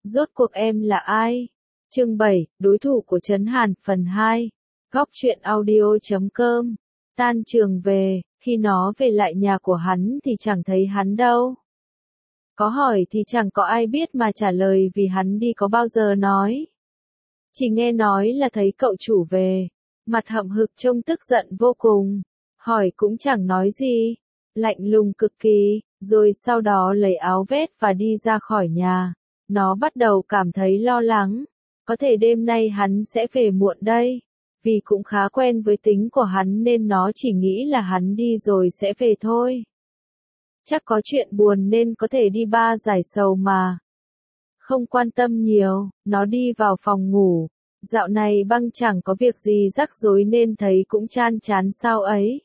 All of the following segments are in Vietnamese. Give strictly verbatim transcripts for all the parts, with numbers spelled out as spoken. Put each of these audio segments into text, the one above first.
Rốt cuộc em là ai? Chương bảy, đối thủ của Trấn Hàn phần hai. Góc truyện audio chấm com. Tan trường về, khi nó về lại nhà của hắn thì chẳng thấy hắn đâu. Có hỏi thì chẳng có ai biết mà trả lời vì hắn đi có bao giờ nói. Chỉ nghe nói là thấy cậu chủ về, mặt hậm hực trông tức giận vô cùng, hỏi cũng chẳng nói gì, lạnh lùng cực kỳ, rồi sau đó lấy áo vest và đi ra khỏi nhà. Nó bắt đầu cảm thấy lo lắng, có thể đêm nay hắn sẽ về muộn đây, vì cũng khá quen với tính của hắn nên nó chỉ nghĩ là hắn đi rồi sẽ về thôi. Chắc có chuyện buồn nên có thể đi bar giải sầu mà. Không quan tâm nhiều, nó đi vào phòng ngủ. Dạo này băng chẳng có việc gì rắc rối nên thấy cũng chan chán sao ấy.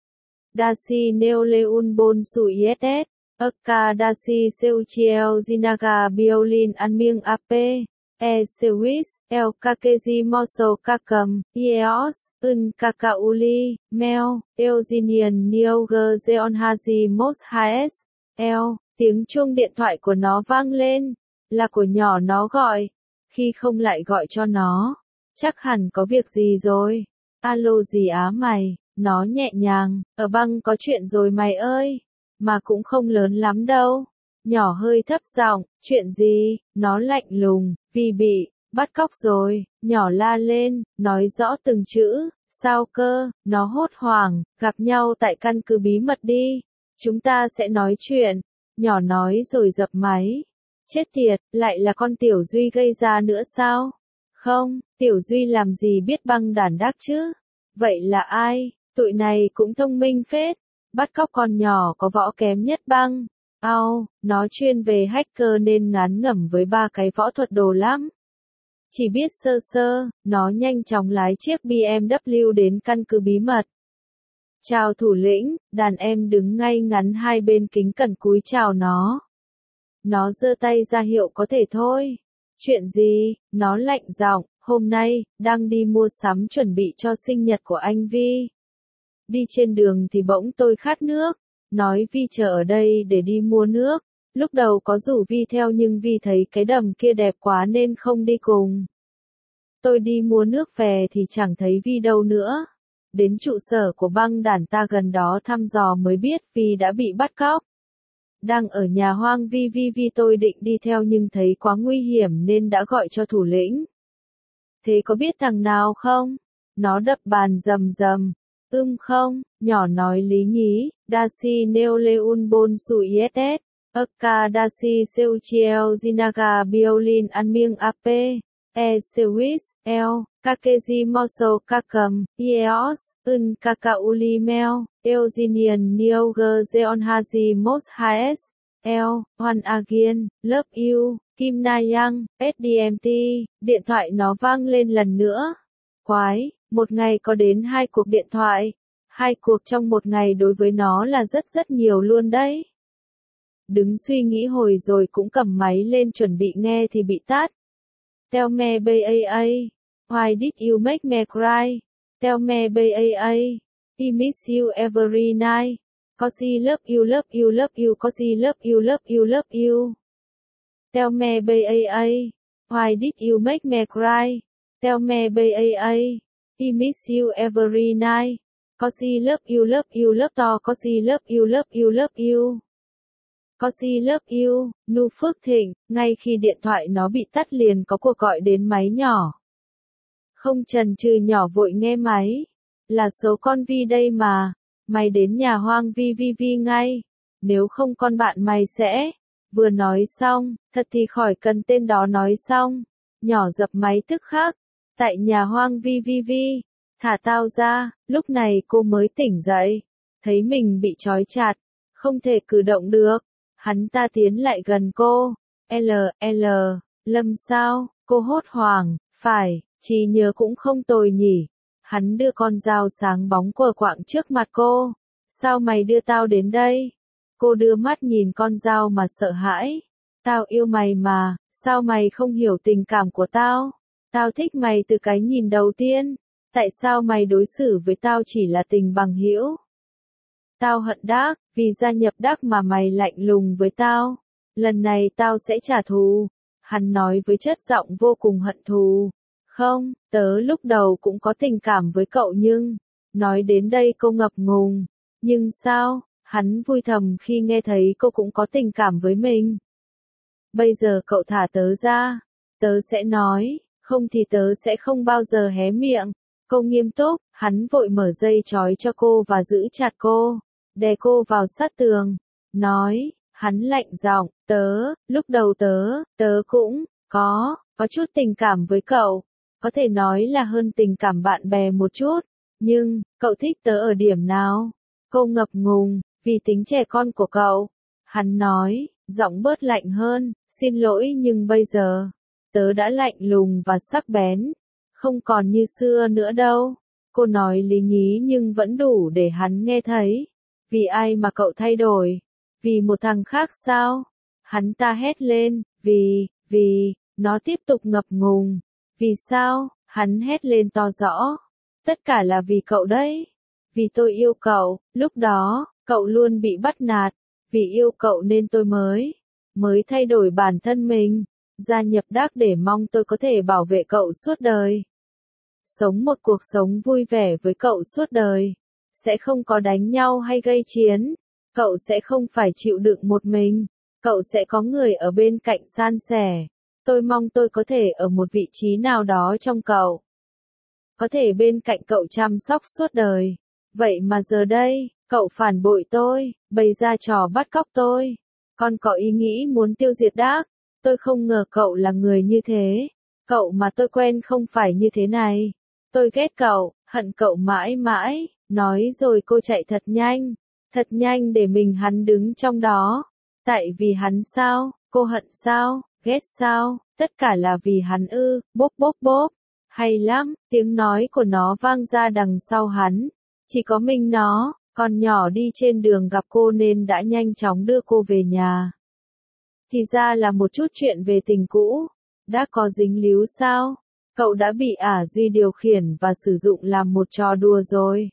Dashi Neoleun Bon Sui ét ét, Aka Dashi Seuchiel Zinaga Biolin Anming a pê, E Sewis, El Kakeji Moso Kakam, Eos, Un Kakauli, Mel, Eugenian Nioger Zeonhaji Mos Haes, El, tiếng chuông điện thoại của nó vang lên, là của nhỏ nó gọi. Khi không lại gọi cho nó, chắc hẳn có việc gì rồi. Alo gì á mày, nó nhẹ nhàng, ở băng có chuyện rồi mày ơi, mà cũng không lớn lắm đâu. Nhỏ hơi thấp giọng, chuyện gì, nó lạnh lùng, vì bị bắt cóc rồi, nhỏ la lên, nói rõ từng chữ, sao cơ, nó hốt hoảng, gặp nhau tại căn cứ bí mật đi, chúng ta sẽ nói chuyện, nhỏ nói rồi dập máy. Chết tiệt, lại là con Tiểu Duy gây ra nữa sao? Không, Tiểu Duy làm gì biết băng đản đác chứ? Vậy là ai? Tụi này cũng thông minh phết. Bắt cóc con nhỏ có võ kém nhất băng. Ao, nó chuyên về hacker nên ngán ngẩm với ba cái võ thuật đồ lắm. Chỉ biết sơ sơ, nó nhanh chóng lái chiếc bê em vê đến căn cứ bí mật. Chào thủ lĩnh, đàn em đứng ngay ngắn hai bên kính cẩn cúi chào nó. Nó giơ tay ra hiệu có thể thôi. Chuyện gì? Nó lạnh giọng, hôm nay, đang đi mua sắm chuẩn bị cho sinh nhật của anh Vi. Đi trên đường thì bỗng tôi khát nước. Nói Vi chờ ở đây để đi mua nước. Lúc đầu có rủ Vi theo nhưng Vi thấy cái đầm kia đẹp quá nên không đi cùng. Tôi đi mua nước về thì chẳng thấy Vi đâu nữa. Đến trụ sở của băng đản ta gần đó thăm dò mới biết Vi đã bị bắt cóc. Đang ở nhà hoang vi vi vi tôi định đi theo nhưng thấy quá nguy hiểm nên đã gọi cho thủ lĩnh. Thế có biết thằng nào không? Nó đập bàn rầm rầm. Ưm không, nhỏ nói lý nhí, Dashi Neoleun Bon Sui ét ét, Aka Dashi Seuchiel Zinaga Biolin Anming a pê, E Sewis, El, Kakeji Moso Kakam, Eos, Un Kakauli Mel, Eugenian Nioger Zeonhaji Mos Haes, El, Hoan Agian, Love You, Kim Na Yang, ét đê em tê, điện thoại nó vang lên lần nữa. Quái, một ngày có đến hai cuộc điện thoại. Hai cuộc trong một ngày đối với nó là rất rất nhiều luôn đấy. Đứng suy nghĩ hồi rồi cũng cầm máy lên chuẩn bị nghe thì bị tắt. Tell me ba a, why did you make me cry? Tell me ba a, I miss you every night. Cause love you love you love you cause love you love you love you. Tell me ba a, why did you make me cry? Tell me ba a, I miss you every night. Cause love you love you love to cause love you love you love you. Cause love you, Nu Phước Thịnh, ngay khi điện thoại nó bị tắt liền có cuộc gọi đến máy nhỏ. Không chần chừ nhỏ vội nghe máy. Là số con Vi đây mà, mày đến nhà hoang Vi Vi Vi ngay, nếu không con bạn mày sẽ... Vừa nói xong, thật thì khỏi cần tên đó nói xong. Nhỏ dập máy tức khắc, tại nhà hoang Vi Vi Vi, thả tao ra, lúc này cô mới tỉnh dậy, thấy mình bị trói chặt, không thể cử động được. Hắn ta tiến lại gần cô, L, L, Lâm sao, cô hốt hoảng, phải, trí nhớ cũng không tồi nhỉ. Hắn đưa con dao sáng bóng quờ quạng trước mặt cô, sao mày đưa tao đến đây? Cô đưa mắt nhìn con dao mà sợ hãi, tao yêu mày mà, sao mày không hiểu tình cảm của tao? Tao thích mày từ cái nhìn đầu tiên, tại sao mày đối xử với tao chỉ là tình bằng hữu? Tao hận Đác, vì gia nhập Đác mà mày lạnh lùng với tao. Lần này tao sẽ trả thù. Hắn nói với chất giọng vô cùng hận thù. Không, tớ lúc đầu cũng có tình cảm với cậu nhưng... Nói đến đây cô ngập ngùng. Nhưng sao? Hắn vui thầm khi nghe thấy cô cũng có tình cảm với mình. Bây giờ cậu thả tớ ra. Tớ sẽ nói, không thì tớ sẽ không bao giờ hé miệng. Cô nghiêm túc, hắn vội mở dây trói cho cô và giữ chặt cô. Đè cô vào sát tường. Nói, hắn lạnh giọng, tớ, lúc đầu tớ, tớ cũng, có, có chút tình cảm với cậu. Có thể nói là hơn tình cảm bạn bè một chút. Nhưng, cậu thích tớ ở điểm nào? Cô ngập ngùng, vì tính trẻ con của cậu. Hắn nói, giọng bớt lạnh hơn, xin lỗi nhưng bây giờ, tớ đã lạnh lùng và sắc bén. Không còn như xưa nữa đâu. Cô nói lý nhí nhưng vẫn đủ để hắn nghe thấy. Vì ai mà cậu thay đổi? Vì một thằng khác sao? Hắn ta hét lên, vì, vì, nó tiếp tục ngập ngùng. Vì sao? Hắn hét lên to rõ. Tất cả là vì cậu đấy. Vì tôi yêu cậu, lúc đó, cậu luôn bị bắt nạt. Vì yêu cậu nên tôi mới, mới thay đổi bản thân mình. Gia nhập đác để mong tôi có thể bảo vệ cậu suốt đời. Sống một cuộc sống vui vẻ với cậu suốt đời. Sẽ không có đánh nhau hay gây chiến. Cậu sẽ không phải chịu đựng một mình. Cậu sẽ có người ở bên cạnh san sẻ. Tôi mong tôi có thể ở một vị trí nào đó trong cậu. Có thể bên cạnh cậu chăm sóc suốt đời. Vậy mà giờ đây, cậu phản bội tôi, bày ra trò bắt cóc tôi. Còn có ý nghĩ muốn tiêu diệt đác. Tôi không ngờ cậu là người như thế. Cậu mà tôi quen không phải như thế này. Tôi ghét cậu, hận cậu mãi mãi. Nói rồi cô chạy thật nhanh. Thật nhanh để mình hắn đứng trong đó. Tại vì hắn sao? Cô hận sao? Ghét sao? Tất cả là vì hắn ư? Bốp bốp bốp. Hay lắm, tiếng nói của nó vang ra đằng sau hắn. Chỉ có mình nó, con nhỏ đi trên đường gặp cô nên đã nhanh chóng đưa cô về nhà. Thì ra là một chút chuyện về tình cũ. Đã có dính líu sao? Cậu đã bị ả Duy điều khiển và sử dụng làm một trò đùa rồi.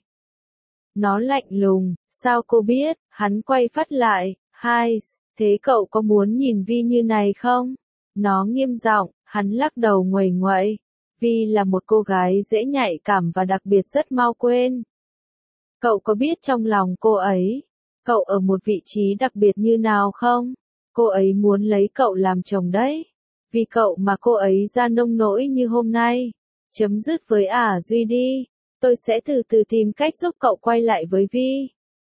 Nó lạnh lùng, sao cô biết? Hắn quay phát lại, hai, thế cậu có muốn nhìn Vi như này không? Nó nghiêm giọng, hắn lắc đầu nguầy nguậy. Vi là một cô gái dễ nhạy cảm và đặc biệt rất mau quên. Cậu có biết trong lòng cô ấy, cậu ở một vị trí đặc biệt như nào không? Cô ấy muốn lấy cậu làm chồng đấy. Vì cậu mà cô ấy ra nông nỗi như hôm nay. Chấm dứt với ả Duy đi. Tôi sẽ từ từ tìm cách giúp cậu quay lại với Vi.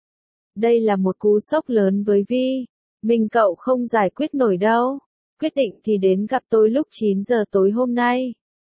Đây là một cú sốc lớn với Vi. Mình cậu không giải quyết nổi đâu. Quyết định thì đến gặp tôi lúc chín giờ tối hôm nay.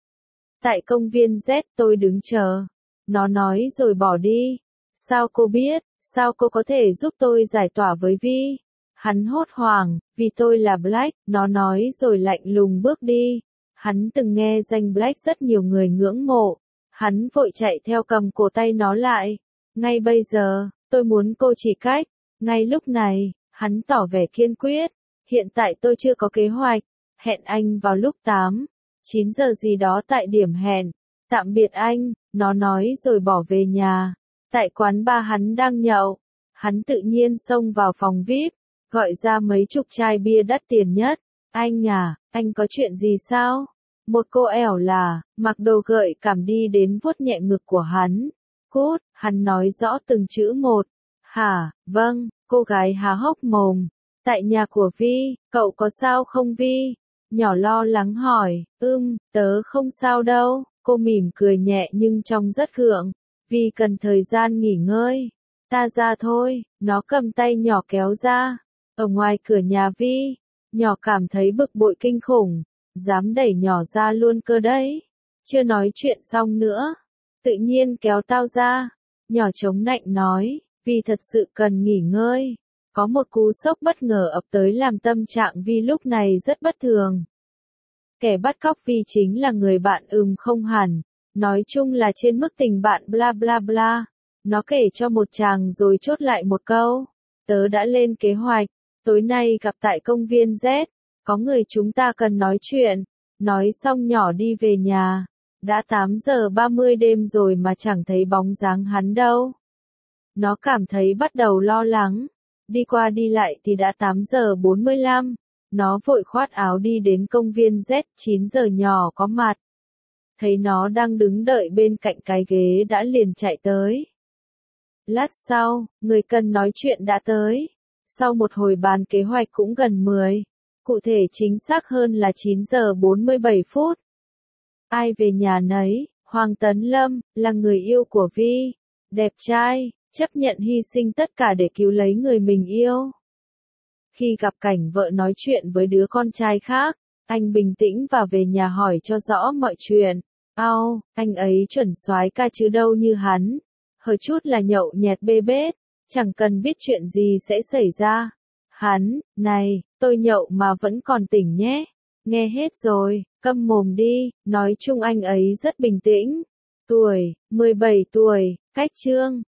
Tại công viên Z tôi đứng chờ. Nó nói rồi bỏ đi. Sao cô biết? Sao cô có thể giúp tôi giải tỏa với Vi? Hắn hốt hoảng, vì tôi là Black, nó nói rồi lạnh lùng bước đi. Hắn từng nghe danh Black rất nhiều người ngưỡng mộ. Hắn vội chạy theo cầm cổ tay nó lại. Ngay bây giờ, tôi muốn cô chỉ cách. Ngay lúc này, hắn tỏ vẻ kiên quyết. Hiện tại tôi chưa có kế hoạch. Hẹn anh vào lúc tám, chín giờ gì đó tại điểm hẹn. Tạm biệt anh, nó nói rồi bỏ về nhà. Tại quán bar hắn đang nhậu. Hắn tự nhiên xông vào phòng vi ai pi, gọi ra mấy chục chai bia đắt tiền nhất. Anh à, anh có chuyện gì sao? Một cô ẻo là, mặc đồ gợi cảm đi đến vuốt nhẹ ngực của hắn. Cút, hắn nói rõ từng chữ một. Hả, vâng, cô gái há hốc mồm. Tại nhà của Vi, cậu có sao không Vi? Nhỏ lo lắng hỏi, ưm, tớ không sao đâu. Cô mỉm cười nhẹ nhưng trông rất gượng. Vi cần thời gian nghỉ ngơi. Ta ra thôi, nó cầm tay nhỏ kéo ra. Ở ngoài cửa nhà Vi, nhỏ cảm thấy bực bội kinh khủng. Dám đẩy nhỏ ra luôn cơ đấy. Chưa nói chuyện xong nữa. Tự nhiên kéo tao ra. Nhỏ chống nạnh nói, Vi thật sự cần nghỉ ngơi. Có một cú sốc bất ngờ ập tới làm tâm trạng Vi lúc này rất bất thường. Kẻ bắt cóc Vi chính là người bạn ừm không hẳn. Nói chung là trên mức tình bạn bla bla bla. Nó kể cho một chàng rồi chốt lại một câu. Tớ đã lên kế hoạch. Tối nay gặp tại công viên Z. Có người chúng ta cần nói chuyện. Nói xong nhỏ đi về nhà. Đã tám giờ ba mươi đêm rồi mà chẳng thấy bóng dáng hắn đâu. Nó cảm thấy bắt đầu lo lắng. Đi qua đi lại thì đã tám giờ bốn mươi lăm. Nó vội khoát áo đi đến công viên Z chín giờ nhỏ có mặt. Thấy nó đang đứng đợi bên cạnh cái ghế đã liền chạy tới. Lát sau, người cần nói chuyện đã tới. Sau một hồi bàn kế hoạch cũng gần mười. Cụ thể chính xác hơn là chín giờ bốn mươi bảy phút. Ai về nhà nấy, Hoàng Tấn Lâm, là người yêu của Vi. Đẹp trai, chấp nhận hy sinh tất cả để cứu lấy người mình yêu. Khi gặp cảnh vợ nói chuyện với đứa con trai khác, anh bình tĩnh và về nhà hỏi cho rõ mọi chuyện. Ao, anh ấy chuẩn soái ca chứ đâu như hắn. Hơi chút là nhậu nhẹt bê bết, chẳng cần biết chuyện gì sẽ xảy ra. Hắn, này, tôi nhậu mà vẫn còn tỉnh nhé. Nghe hết rồi, câm mồm đi, nói chung anh ấy rất bình tĩnh. Tuổi, mười bảy tuổi, cách Trương.